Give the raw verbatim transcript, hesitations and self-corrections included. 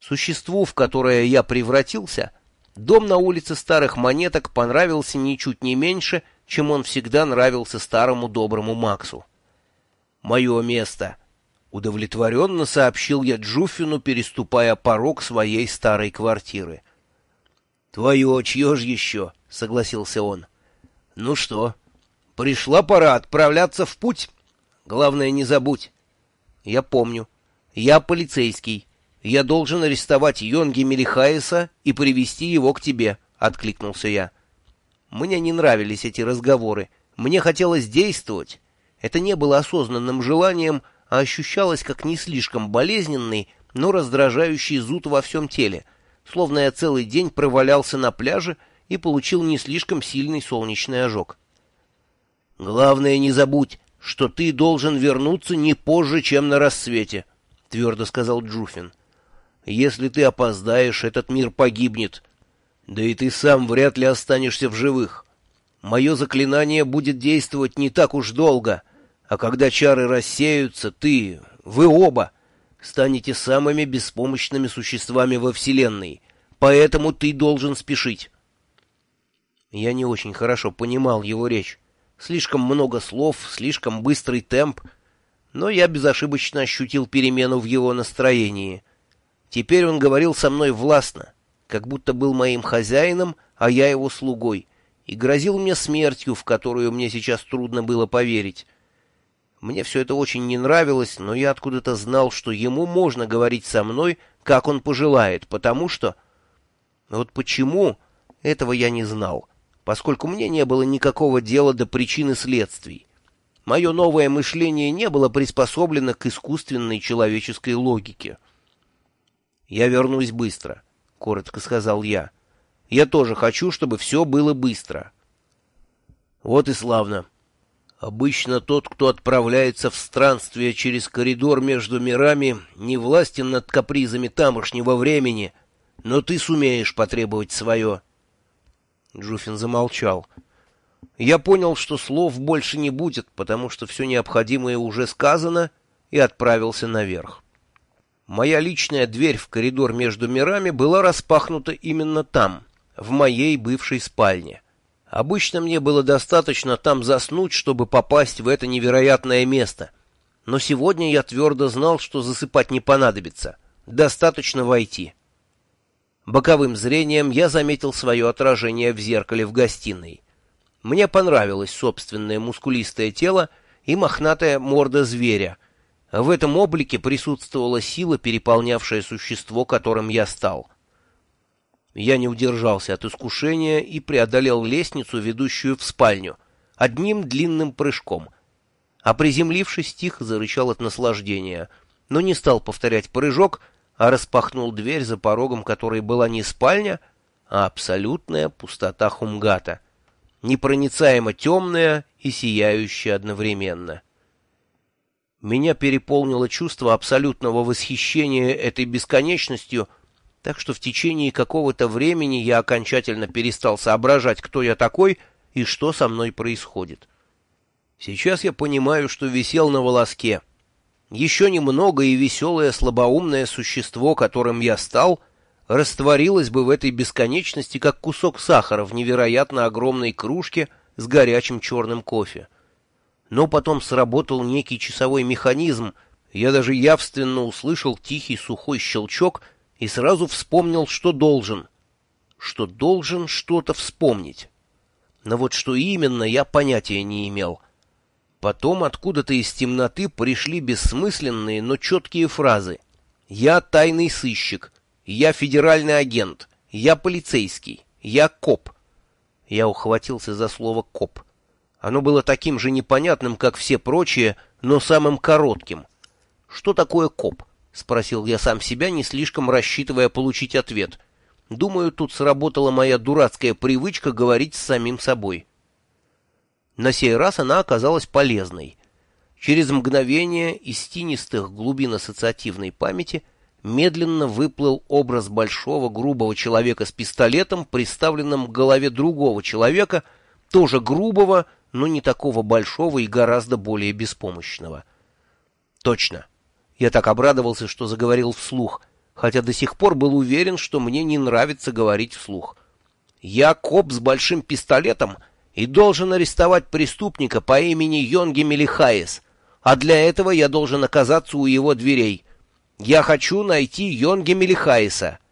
Существу, в которое я превратился, дом на улице Старых Монеток понравился ничуть не меньше, чем он всегда нравился старому доброму Максу. «Мое место», — удовлетворенно сообщил я Джуффину, переступая порог своей старой квартиры. «Твое, чье ж еще?» — согласился он. «Ну что, пришла пора отправляться в путь. Главное, не забудь». «Я помню. Я полицейский. Я должен арестовать Йонги Мелихаеса и привести его к тебе», — откликнулся я. Мне не нравились эти разговоры. Мне хотелось действовать. Это не было осознанным желанием, а ощущалось как не слишком болезненный, но раздражающий зуд во всем теле, словно я целый день провалялся на пляже и получил не слишком сильный солнечный ожог. «Главное, не забудь, что ты должен вернуться не позже, чем на рассвете», — твердо сказал Джуффин. «Если ты опоздаешь, этот мир погибнет. Да и ты сам вряд ли останешься в живых. Мое заклинание будет действовать не так уж долго, а когда чары рассеются, ты, вы оба, станете самыми беспомощными существами во Вселенной, поэтому ты должен спешить». Я не очень хорошо понимал его речь. Слишком много слов, слишком быстрый темп, но я безошибочно ощутил перемену в его настроении. Теперь он говорил со мной властно, как будто был моим хозяином, а я его слугой, и грозил мне смертью, в которую мне сейчас трудно было поверить. Мне все это очень не нравилось, но я откуда-то знал, что ему можно говорить со мной, как он пожелает, потому что... Вот почему, этого я не знал, поскольку мне не было никакого дела до причин и следствий. Мое новое мышление не было приспособлено к искусственной человеческой логике. «Я вернусь быстро», — коротко сказал я. «Я тоже хочу, чтобы все было быстро». «Вот и славно. Обычно тот, кто отправляется в странствие через коридор между мирами, не властен над капризами тамошнего времени, но ты сумеешь потребовать свое». Джуффин замолчал. Я понял, что слов больше не будет, потому что все необходимое уже сказано, и отправился наверх. Моя личная дверь в коридор между мирами была распахнута именно там, в моей бывшей спальне. Обычно мне было достаточно там заснуть, чтобы попасть в это невероятное место. Но сегодня я твердо знал, что засыпать не понадобится. Достаточно войти. Боковым зрением я заметил свое отражение в зеркале в гостиной. Мне понравилось собственное мускулистое тело и мохнатая морда зверя. В этом облике присутствовала сила, переполнявшая существо, которым я стал. Я не удержался от искушения и преодолел лестницу, ведущую в спальню, одним длинным прыжком. А приземлившись, тихо зарычал от наслаждения, но не стал повторять прыжок, а распахнул дверь, за порогом которой была не спальня, а абсолютная пустота Хумгата, непроницаемо темная и сияющая одновременно. Меня переполнило чувство абсолютного восхищения этой бесконечностью, так что в течение какого-то времени я окончательно перестал соображать, кто я такой и что со мной происходит. Сейчас я понимаю, что висел на волоске. Еще немного, и веселое слабоумное существо, которым я стал, растворилось бы в этой бесконечности, как кусок сахара в невероятно огромной кружке с горячим черным кофе. Но потом сработал некий часовой механизм, я даже явственно услышал тихий сухой щелчок и сразу вспомнил, что должен. Что должен что-то вспомнить. Но вот что именно, я понятия не имел. Потом откуда-то из темноты пришли бессмысленные, но четкие фразы. «Я тайный сыщик», «Я федеральный агент», «Я полицейский», «Я коп». Я ухватился за слово «коп». Оно было таким же непонятным, как все прочие, но самым коротким. «Что такое коп?» — спросил я сам себя, не слишком рассчитывая получить ответ. Думаю, тут сработала моя дурацкая привычка говорить с самим собой. На сей раз она оказалась полезной. Через мгновение из тинистых глубин ассоциативной памяти медленно выплыл образ большого грубого человека с пистолетом, приставленным к голове другого человека, тоже грубого, но не такого большого и гораздо более беспомощного. Точно. Я так обрадовался, что заговорил вслух. хотя до сих пор был уверен, что мне не нравится говорить вслух. «Я коп с большим пистолетом и должен арестовать преступника по имени Йонги Мелихаес, а для этого я должен оказаться у его дверей. Я хочу найти Йонги Мелихаеса».